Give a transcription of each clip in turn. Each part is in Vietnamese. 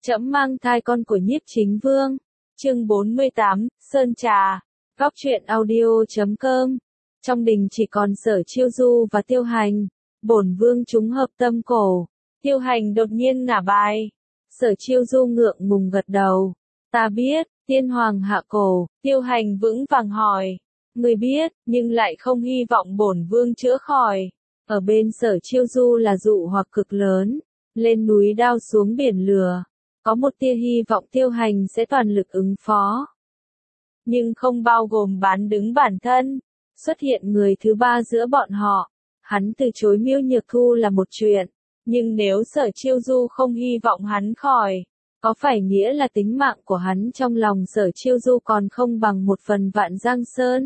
Trẫm mang thai con của Nhiếp Chính Vương. Chương 48, Sơn Trà. Góc truyện audio.com. Trong đình chỉ còn Sở Chiêu Du và Tiêu Hành. Bổn vương chúng hợp tâm cổ. Tiêu Hành đột nhiên ngả bài. Sở Chiêu Du ngượng ngùng gật đầu. Ta biết, tiên hoàng hạ cổ. Tiêu Hành vững vàng hỏi. Người biết, nhưng lại không hy vọng bổn vương chữa khỏi. Ở bên Sở Chiêu Du là dụ hoặc cực lớn. Lên núi đao xuống biển lửa. Có một tia hy vọng Tiêu Hành sẽ toàn lực ứng phó. Nhưng không bao gồm bán đứng bản thân. Xuất hiện người thứ ba giữa bọn họ. Hắn từ chối Miêu Nhược Thu là một chuyện. Nhưng nếu Sở Chiêu Du không hy vọng hắn khỏi, có phải nghĩa là tính mạng của hắn trong lòng Sở Chiêu Du còn không bằng một phần vạn Giang Sơn?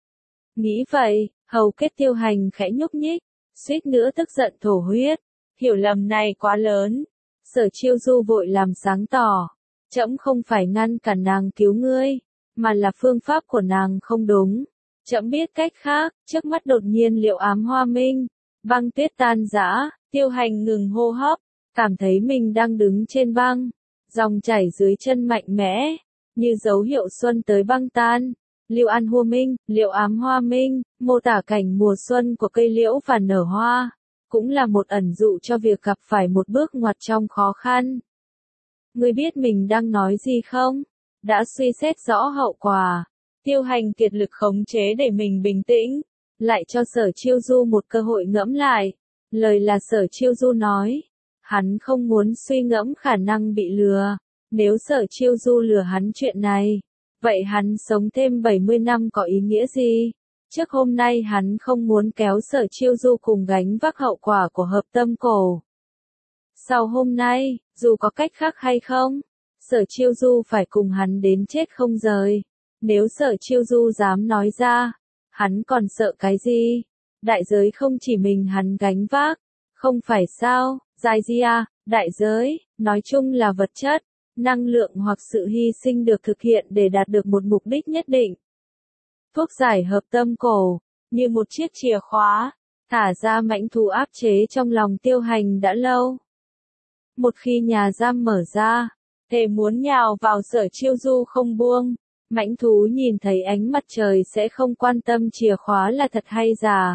Nghĩ vậy, hầu kết Tiêu Hành khẽ nhúc nhích, suýt nữa tức giận thổ huyết. Hiểu lầm này quá lớn. Sở Chiêu Du vội làm sáng tỏ. Trẫm không phải ngăn cản nàng cứu ngươi, mà là phương pháp của nàng không đúng. Trẫm biết cách khác. Trước mắt đột nhiên Liệu Ám Hoa Minh, băng tuyết tan rã. Tiêu Hành ngừng hô hấp, cảm thấy mình đang đứng trên băng. Dòng chảy dưới chân mạnh mẽ, như dấu hiệu xuân tới băng tan. Liệu An Hoa Minh, Liệu Ám Hoa Minh, mô tả cảnh mùa xuân của cây liễu và nở hoa, cũng là một ẩn dụ cho việc gặp phải một bước ngoặt trong khó khăn. Ngươi biết mình đang nói gì không? Đã suy xét rõ hậu quả. Tiêu Hành kiệt lực khống chế để mình bình tĩnh, lại cho Sở Chiêu Du một cơ hội ngẫm lại. Lời là Sở Chiêu Du nói. Hắn không muốn suy ngẫm khả năng bị lừa. Nếu Sở Chiêu Du lừa hắn chuyện này, vậy hắn sống thêm 70 năm có ý nghĩa gì? Trước hôm nay hắn không muốn kéo Sở Chiêu Du cùng gánh vác hậu quả của hợp tâm cổ. Sau hôm nay, dù có cách khác hay không, Sở Chiêu Du phải cùng hắn đến chết không rời. Nếu Sở Chiêu Du dám nói ra, hắn còn sợ cái gì? Đại giới không chỉ mình hắn gánh vác, không phải sao? Dài gì à? Đại giới, nói chung là vật chất, năng lượng hoặc sự hy sinh được thực hiện để đạt được một mục đích nhất định. Thuốc giải hợp tâm cổ, như một chiếc chìa khóa, thả ra mãnh thú áp chế trong lòng Tiêu Hành đã lâu. Một khi nhà giam mở ra, thề muốn nhào vào Sở Chiêu Du không buông. Mãnh thú nhìn thấy ánh mặt trời sẽ không quan tâm chìa khóa là thật hay giả.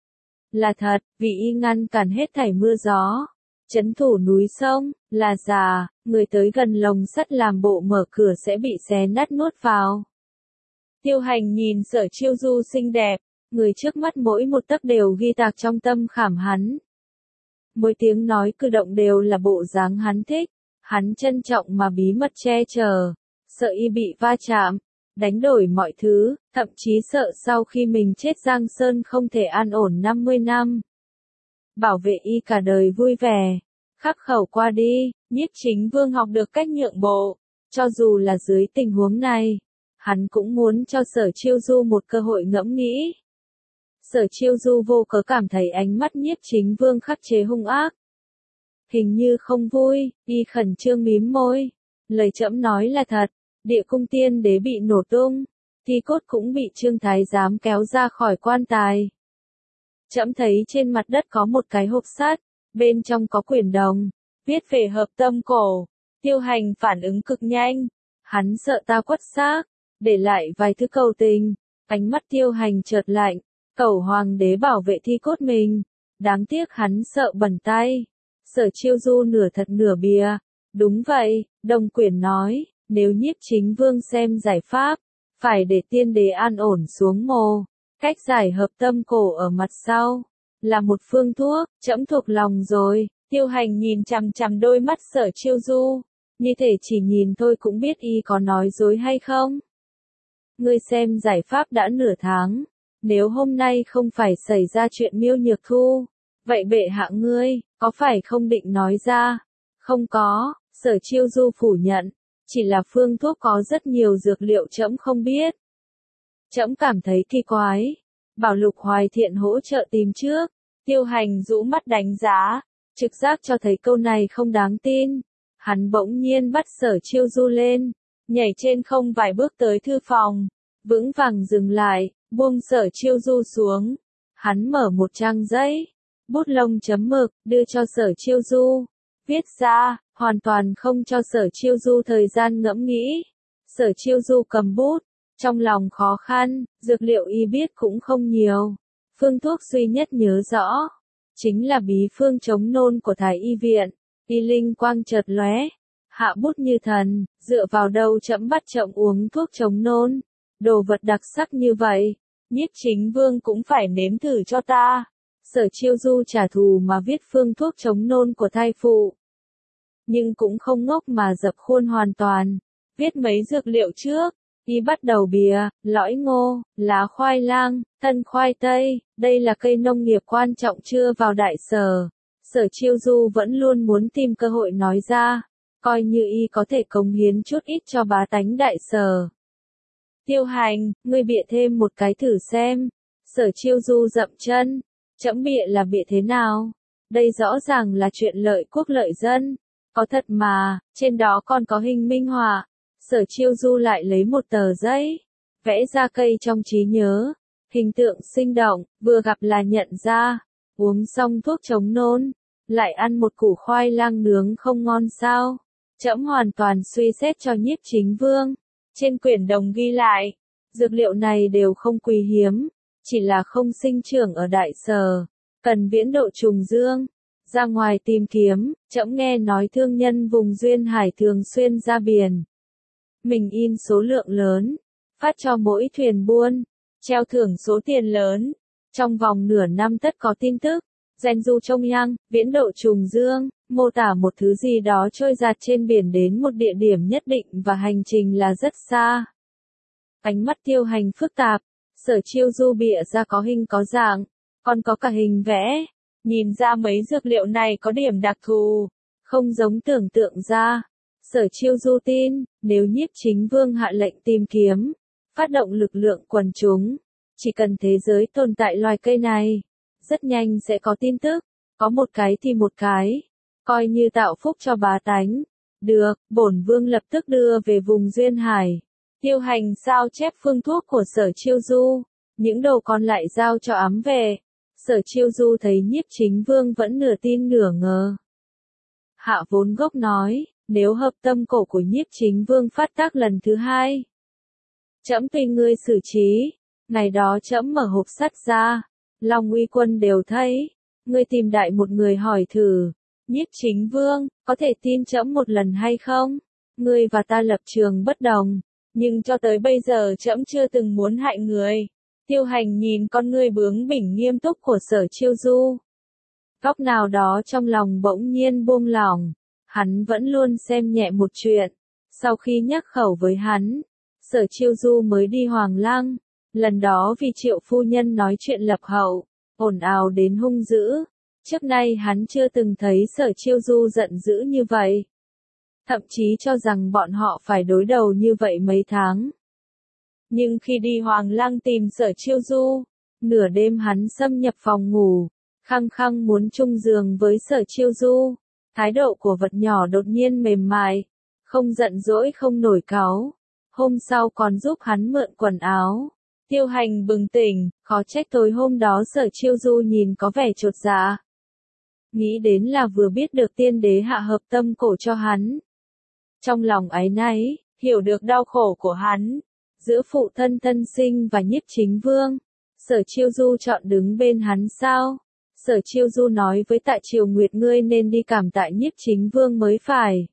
Là thật, vì y ngăn cản hết thảy mưa gió. Trấn thủ núi sông, là giả, người tới gần lồng sắt làm bộ mở cửa sẽ bị xé nát nuốt vào. Tiêu Hành nhìn Sở Chiêu Du xinh đẹp, người trước mắt mỗi một tấc đều ghi tạc trong tâm khảm hắn. Mỗi tiếng nói cử động đều là bộ dáng hắn thích, hắn trân trọng mà bí mật che chở, sợ y bị va chạm, đánh đổi mọi thứ, thậm chí sợ sau khi mình chết Giang Sơn không thể an ổn 50 năm. Bảo vệ y cả đời vui vẻ, khắc khẩu qua đi, Nhiếp Chính Vương học được cách nhượng bộ, cho dù là dưới tình huống này, hắn cũng muốn cho Sở Chiêu Du một cơ hội ngẫm nghĩ. Sở Chiêu Du vô cớ cảm thấy ánh mắt Nhiếp Chính Vương khắc chế hung ác. Hình như không vui, y khẩn trương mím môi. Lời trẫm nói là thật, Địa Cung Tiên Đế bị nổ tung, thi cốt cũng bị Trương Thái Giám kéo ra khỏi quan tài. Trẫm thấy trên mặt đất có một cái hộp sắt, bên trong có quyển đồng, viết về hợp tâm cổ. Tiêu Hành phản ứng cực nhanh, hắn sợ ta quất xác, để lại vài thứ cầu tình. Ánh mắt Tiêu Hành chợt lạnh, cầu hoàng đế bảo vệ thi cốt mình, đáng tiếc hắn sợ bẩn tay. Sở Chiêu Du nửa thật nửa bìa. Đúng vậy, Đồng Quyển nói, nếu Nhiếp Chính Vương xem giải pháp, phải để tiên đế an ổn xuống mồ. Cách giải hợp tâm cổ ở mặt sau, là một phương thuốc, trẫm thuộc lòng rồi. Tiêu Hành nhìn chằm chằm đôi mắt Sở Chiêu Du, như thể chỉ nhìn thôi cũng biết y có nói dối hay không. Ngươi xem giải pháp đã nửa tháng, nếu hôm nay không phải xảy ra chuyện Miêu Nhược Thu, vậy bệ hạ ngươi, có phải không định nói ra? Không có, Sở Chiêu Du phủ nhận, chỉ là phương thuốc có rất nhiều dược liệu trẫm không biết. Trẫm cảm thấy kỳ quái, bảo Lục Hoài Thiện hỗ trợ tìm trước. Tiêu Hành rũ mắt đánh giá, trực giác cho thấy câu này không đáng tin. Hắn bỗng nhiên bắt Sở Chiêu Du lên, nhảy trên không vài bước tới thư phòng, vững vàng dừng lại, buông Sở Chiêu Du xuống. Hắn mở một trang giấy, bút lông chấm mực, đưa cho Sở Chiêu Du. viết ra, hoàn toàn không cho Sở Chiêu Du thời gian ngẫm nghĩ. Sở Chiêu Du cầm bút, trong lòng khó khăn, dược liệu y biết cũng không nhiều. Phương thuốc duy nhất nhớ rõ, chính là bí phương chống nôn của Thái Y viện. Y linh quang chợt lóe, hạ bút như thần, dựa vào đâu trẫm bắt trọng uống thuốc chống nôn. Đồ vật đặc sắc như vậy, Nhiếp Chính Vương cũng phải nếm thử cho ta. Sở Chiêu Du trả thù mà viết phương thuốc chống nôn của thai phụ. Nhưng cũng không ngốc mà dập khuôn hoàn toàn, viết mấy dược liệu trước. Y bắt đầu bìa, lõi ngô, lá khoai lang, thân khoai tây, đây là cây nông nghiệp quan trọng chưa vào đại sở. Sở Chiêu Du vẫn luôn muốn tìm cơ hội nói ra, coi như y có thể cống hiến chút ít cho bá tánh đại sở. Tiêu Hành, ngươi bịa thêm một cái thử xem. Sở Chiêu Du dậm chân, trẫm bịa là bịa thế nào? Đây rõ ràng là chuyện lợi quốc lợi dân. Có thật mà, trên đó còn có hình minh họa. Sở Chiêu Du lại lấy một tờ giấy, vẽ ra cây trong trí nhớ, hình tượng sinh động, vừa gặp là nhận ra. Uống xong thuốc chống nôn, lại ăn một củ khoai lang nướng không ngon sao? Trẫm hoàn toàn suy xét cho Nhiếp Chính Vương. Trên quyển đồng ghi lại, dược liệu này đều không quý hiếm, chỉ là không sinh trưởng ở đại sở, cần viễn độ trùng dương. Ra ngoài tìm kiếm, trẫm nghe nói thương nhân vùng duyên hải thường xuyên ra biển. Mình in số lượng lớn, phát cho mỗi thuyền buôn, treo thưởng số tiền lớn. Trong vòng nửa năm tất có tin tức. Gen du trong yang, viễn độ trùng dương, mô tả một thứ gì đó trôi dạt trên biển đến một địa điểm nhất định và hành trình là rất xa. Ánh mắt Tiêu Hành phức tạp, Sở Chiêu Du bịa ra có hình có dạng, còn có cả hình vẽ. Nhìn ra mấy dược liệu này có điểm đặc thù, không giống tưởng tượng ra. Sở Chiêu Du tin, nếu Nhiếp Chính Vương hạ lệnh tìm kiếm, phát động lực lượng quần chúng, chỉ cần thế giới tồn tại loài cây này, rất nhanh sẽ có tin tức, có một cái thì một cái, coi như tạo phúc cho bá tánh. Được, bổn vương lập tức đưa về vùng duyên hải. Tiêu Hành sao chép phương thuốc của Sở Chiêu Du, những đồ còn lại giao cho ám về. Sở Chiêu Du thấy Nhiếp Chính Vương vẫn nửa tin nửa ngờ. Hạ Vốn Gốc nói, nếu hợp tâm cổ của Nhiếp Chính Vương phát tác lần thứ hai, trẫm tùy ngươi xử trí. Ngày đó trẫm mở hộp sắt ra, Long Uy Quân đều thấy. Ngươi tìm đại một người hỏi thử, Nhiếp Chính Vương, có thể tin trẫm một lần hay không? Ngươi và ta lập trường bất đồng, nhưng cho tới bây giờ trẫm chưa từng muốn hại người. Tiêu Hành nhìn con ngươi bướng bỉnh nghiêm túc của Sở Chiêu Du. Góc nào đó trong lòng bỗng nhiên buông lỏng, hắn vẫn luôn xem nhẹ một chuyện. Sau khi nhắc khẩu với hắn, Sở Chiêu Du mới đi Hoàng Lăng. Lần đó vì Triệu phu nhân nói chuyện lập hậu, ồn ào đến hung dữ. Trước nay hắn chưa từng thấy Sở Chiêu Du giận dữ như vậy. Thậm chí cho rằng bọn họ phải đối đầu như vậy mấy tháng. Nhưng khi đi Hoàng Lăng tìm Sở Chiêu Du, nửa đêm hắn xâm nhập phòng ngủ, khăng khăng muốn chung giường với Sở Chiêu Du. Thái độ của vật nhỏ đột nhiên mềm mại, không giận dỗi không nổi cáu. Hôm sau còn giúp hắn mượn quần áo. Tiêu Hành bừng tỉnh, khó trách tối hôm đó Sở Chiêu Du nhìn có vẻ chột dạ. Nghĩ đến là vừa biết được tiên đế hạ hợp tâm cổ cho hắn. Trong lòng áy náy, hiểu được đau khổ của hắn. Giữa phụ thân thân sinh và Nhiếp Chính Vương, Sở Chiêu Du chọn đứng bên hắn sao? Sở Chiêu Du nói với Tạ Triều Nguyệt ngươi nên đi cảm tạ Nhiếp Chính Vương mới phải.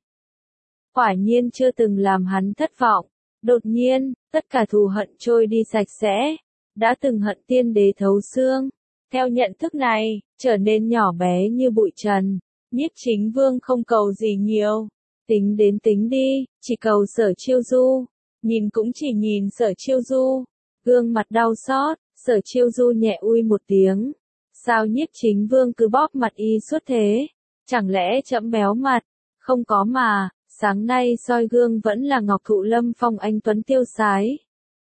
Quả nhiên chưa từng làm hắn thất vọng. Đột nhiên, tất cả thù hận trôi đi sạch sẽ. Đã từng hận tiên đế thấu xương. Theo nhận thức này, trở nên nhỏ bé như bụi trần. Nhiếp Chính Vương không cầu gì nhiều. Tính đến tính đi, chỉ cầu Sở Chiêu Du. Nhìn cũng chỉ nhìn Sở Chiêu Du. Gương mặt đau xót, Sở Chiêu Du nhẹ ui một tiếng. Sao Nhiếp Chính Vương cứ bóp mặt y suốt thế? Chẳng lẽ trẫm béo mặt? Không có mà, sáng nay soi gương vẫn là Ngọc Thụ Lâm Phong anh tuấn tiêu sái.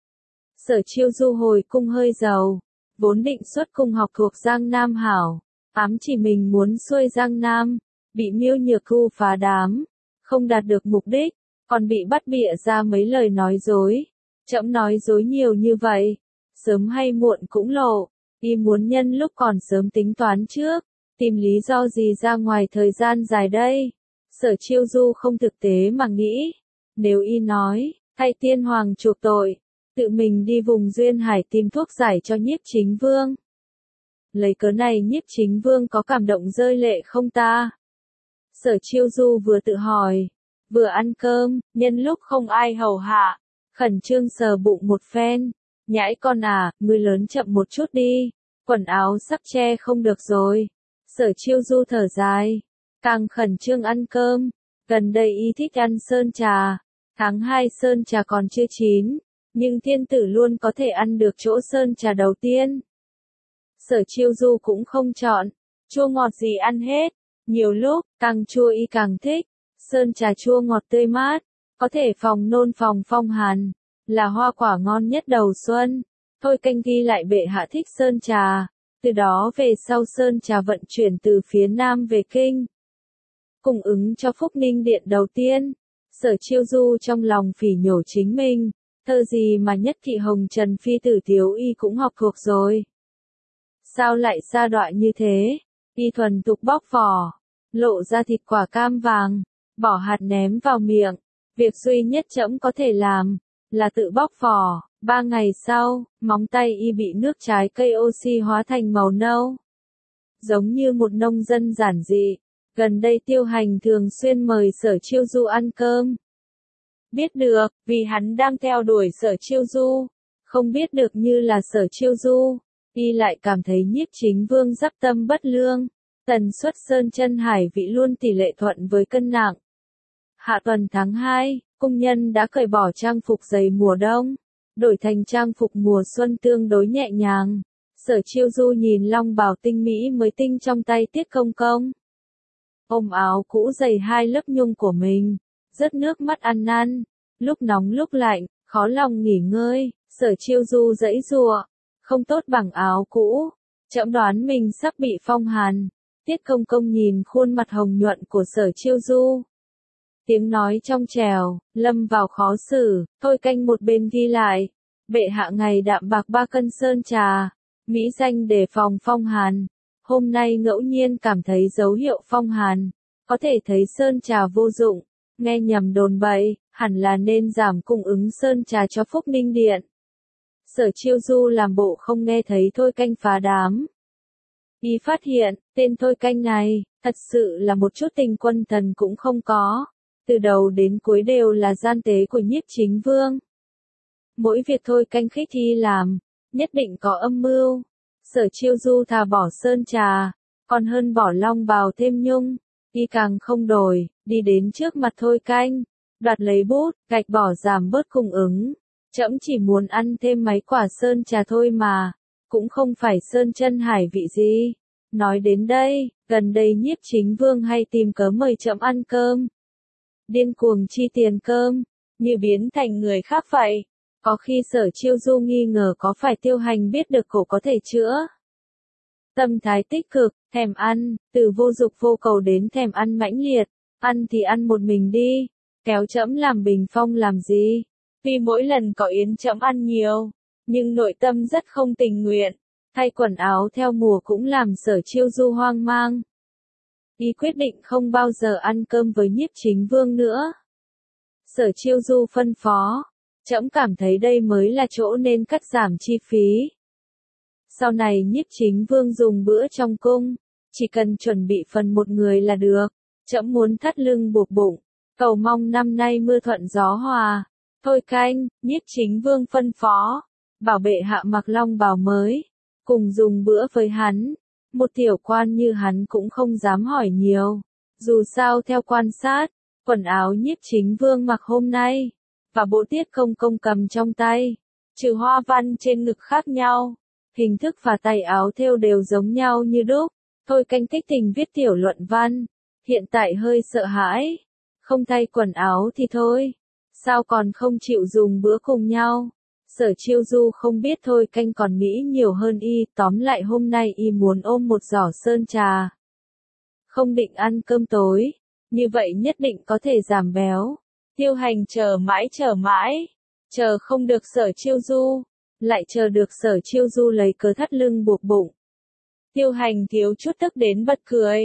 Sở Chiêu Du hồi cung hơi giàu, vốn định xuất cung học thuộc Giang Nam hảo, ám chỉ mình muốn xuôi Giang Nam, bị Miêu Nhược Thu phá đám, không đạt được mục đích, còn bị bắt bịa ra mấy lời nói dối. Trẫm nói dối nhiều như vậy, sớm hay muộn cũng lộ. Y muốn nhân lúc còn sớm tính toán trước, tìm lý do gì ra ngoài thời gian dài đây. Sở Chiêu Du không thực tế mà nghĩ, nếu y nói, thay tiên hoàng chuộc tội, tự mình đi vùng duyên hải tìm thuốc giải cho Nhiếp Chính Vương. Lấy cớ này Nhiếp Chính Vương có cảm động rơi lệ không ta? Sở Chiêu Du vừa tự hỏi, vừa ăn cơm, nhân lúc không ai hầu hạ, khẩn trương sờ bụng một phen. Nhãi con à, ngươi lớn chậm một chút đi, quần áo sắp che không được rồi. Sở Chiêu Du thở dài, càng khẩn trương ăn cơm, gần đây y thích ăn sơn trà, tháng 2 sơn trà còn chưa chín, nhưng thiên tử luôn có thể ăn được chỗ sơn trà đầu tiên. Sở Chiêu Du cũng không chọn, chua ngọt gì ăn hết, nhiều lúc, càng chua y càng thích, sơn trà chua ngọt tươi mát, có thể phòng nôn phòng phong hàn, là hoa quả ngon nhất đầu xuân. Thôi Canh ghi lại bệ hạ thích sơn trà, từ đó về sau sơn trà vận chuyển từ phía Nam về Kinh. Cung ứng cho Phúc Ninh Điện đầu tiên, Sở Chiêu Du trong lòng phỉ nhổ chính mình, thơ gì mà nhất thị hồng trần phi tử thiếu y cũng học thuộc rồi. Sao lại sa đọa như thế? Y thuần tục bóc vỏ, lộ ra thịt quả cam vàng, bỏ hạt ném vào miệng. Việc duy nhất trẫm có thể làm, là tự bóc vỏ. 3 ngày sau, móng tay y bị nước trái cây oxy hóa thành màu nâu. Giống như một nông dân giản dị, gần đây Tiêu Hành thường xuyên mời Sở Chiêu Du ăn cơm. Biết được, vì hắn đang theo đuổi Sở Chiêu Du, không biết được như là Sở Chiêu Du, y lại cảm thấy Nhiếp Chính Vương giáp tâm bất lương, tần suất sơn chân hải vị luôn tỷ lệ thuận với cân nặng. Hạ tuần tháng 2, cung nhân đã cởi bỏ trang phục dày mùa đông, đổi thành trang phục mùa xuân tương đối nhẹ nhàng. Sở Chiêu Du nhìn long bào tinh mỹ mới tinh trong tay Tiết Công Công. Ôm áo cũ dày 2 lớp nhung của mình, rớt nước mắt ăn năn, lúc nóng lúc lạnh, khó lòng nghỉ ngơi. Sở Chiêu Du giãy giụa, không tốt bằng áo cũ, trẫm đoán mình sắp bị phong hàn. Tiết Công Công nhìn khuôn mặt hồng nhuận của Sở Chiêu Du, tiếng nói trong trẻo, lâm vào khó xử. Thôi Canh một bên ghi lại, bệ hạ ngày đạm bạc 3 cân sơn trà, mỹ danh đề phòng phong hàn. Hôm nay ngẫu nhiên cảm thấy dấu hiệu phong hàn, có thể thấy sơn trà vô dụng, nghe nhầm đồn bậy, hẳn là nên giảm cung ứng sơn trà cho Phúc Ninh Điện. Sở Chiêu Du làm bộ không nghe thấy Thôi Canh phá đám. Y phát hiện, tên Thôi Canh này, thật sự là một chút tình quân thần cũng không có, từ đầu đến cuối đều là gian tế của Nhiếp Chính Vương. Mỗi việc Thôi Canh khích y làm, nhất định có âm mưu. Sở Chiêu Du thà bỏ sơn trà, còn hơn bỏ long bào thêm nhung. Y càng không đổi, đi đến trước mặt Thôi Canh, đoạt lấy bút, gạch bỏ giảm bớt cung ứng. Trẫm chỉ muốn ăn thêm mấy quả sơn trà thôi mà, cũng không phải sơn chân hải vị gì. Nói đến đây, gần đây Nhiếp Chính Vương hay tìm cớ mời trẫm ăn cơm. Điên cuồng chi tiền cơm, như biến thành người khác vậy. Có khi Sở Chiêu Du nghi ngờ có phải Tiêu Hành biết được cổ có thể chữa. Tâm thái tích cực, thèm ăn, từ vô dục vô cầu đến thèm ăn mãnh liệt, ăn thì ăn một mình đi, kéo trẫm làm bình phong làm gì? Vì mỗi lần có yến trẫm ăn nhiều, nhưng nội tâm rất không tình nguyện, thay quần áo theo mùa cũng làm Sở Chiêu Du hoang mang. Y quyết định không bao giờ ăn cơm với Nhiếp Chính Vương nữa. Sở Chiêu Du phân phó, trẫm cảm thấy đây mới là chỗ nên cắt giảm chi phí. Sau này Nhiếp Chính Vương dùng bữa trong cung, chỉ cần chuẩn bị phần một người là được. Trẫm muốn thắt lưng buộc bụng, cầu mong năm nay mưa thuận gió hòa. Thôi Canh, Nhiếp Chính Vương phân phó, bảo bệ hạ mặc long bào mới, cùng dùng bữa với hắn. Một tiểu quan như hắn cũng không dám hỏi nhiều. Dù sao theo quan sát, quần áo Nhiếp Chính Vương mặc hôm nay, và bộ Tiết Công Công cầm trong tay, trừ hoa văn trên ngực khác nhau, hình thức và tay áo thêu đều giống nhau như đúc. Thôi Canh kích tình viết tiểu luận văn, hiện tại hơi sợ hãi, không thay quần áo thì thôi, sao còn không chịu dùng bữa cùng nhau. Sở Chiêu Du không biết Thôi Canh còn nghĩ nhiều hơn y, tóm lại hôm nay y muốn ôm một giỏ sơn trà. Không định ăn cơm tối, như vậy nhất định có thể giảm béo. Tiêu Hành chờ mãi, chờ không được Sở Chiêu Du, lại chờ được Sở Chiêu Du lấy cớ thắt lưng buộc bụng. Tiêu Hành thiếu chút tức đến bật cười,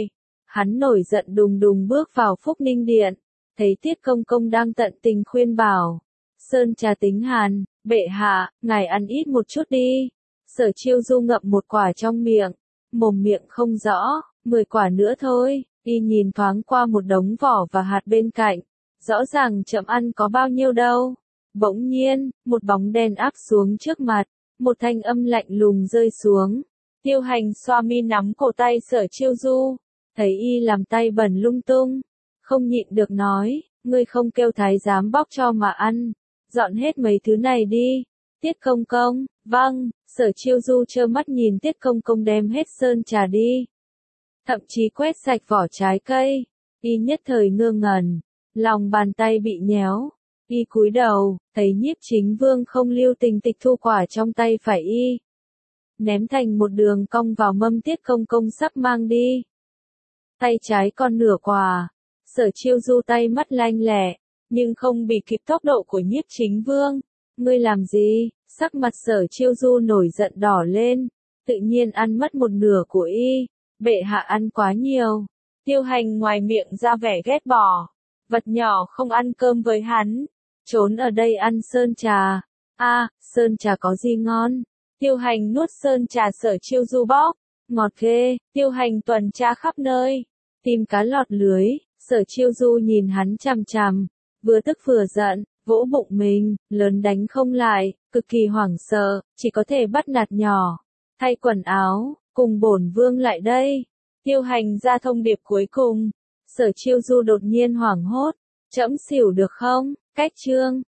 Hắn nổi giận đùng đùng bước vào Phúc Ninh Điện, thấy Tiết Công Công đang tận tình khuyên bảo. Sơn Trà tính hàn, bệ hạ, ngài ăn ít một chút đi. Sở Chiêu Du ngậm một quả trong miệng, mồm miệng không rõ, 10 quả nữa thôi. Y nhìn thoáng qua một đống vỏ và hạt bên cạnh, rõ ràng chậm ăn có bao nhiêu đâu. Bỗng nhiên, một bóng đen áp xuống trước mặt, một thanh âm lạnh lùng rơi xuống. Tiêu Hành xoa mi nắm cổ tay Sở Chiêu Du, thấy y làm tay bẩn lung tung, không nhịn được nói, ngươi không kêu thái giám bóc cho mà ăn, dọn hết mấy thứ này đi. Tiết Công Công, vâng. Sở Chiêu Du trơ mắt nhìn Tiết Công Công đem hết sơn trà đi, thậm chí quét sạch vỏ trái cây. Y nhất thời ngơ ngẩn, lòng bàn tay bị nhéo. Y cúi đầu, thấy Nhiếp Chính Vương không lưu tình tịch thu quả trong tay phải y, ném thành một đường cong vào mâm Tiết Công Công sắp mang đi. Tay trái còn nửa quả. Sở Chiêu Du tay mắt lanh lẹ, nhưng không bị kịp tốc độ của Nhiếp Chính Vương. Ngươi làm gì? Sắc mặt Sở Chiêu Du nổi giận đỏ lên, tự nhiên ăn mất một nửa của y. Bệ hạ ăn quá nhiều. Tiêu Hành ngoài miệng ra vẻ ghét bỏ, vật nhỏ không ăn cơm với hắn, trốn ở đây ăn sơn trà. Sơn trà có gì ngon? Tiêu Hành nuốt sơn trà Sở Chiêu Du bóc, ngọt ghê. Tiêu Hành tuần tra khắp nơi, tìm cá lọt lưới. Sở Chiêu Du nhìn hắn chằm chằm, vừa tức vừa giận, vỗ bụng mình, lớn đánh không lại, cực kỳ hoảng sợ, chỉ có thể bắt nạt nhỏ. Thay quần áo, cùng bổn vương lại đây. Tiêu Hành ra thông điệp cuối cùng. Sở Chiêu Du đột nhiên hoảng hốt, trẫm xỉu được không? Cách chương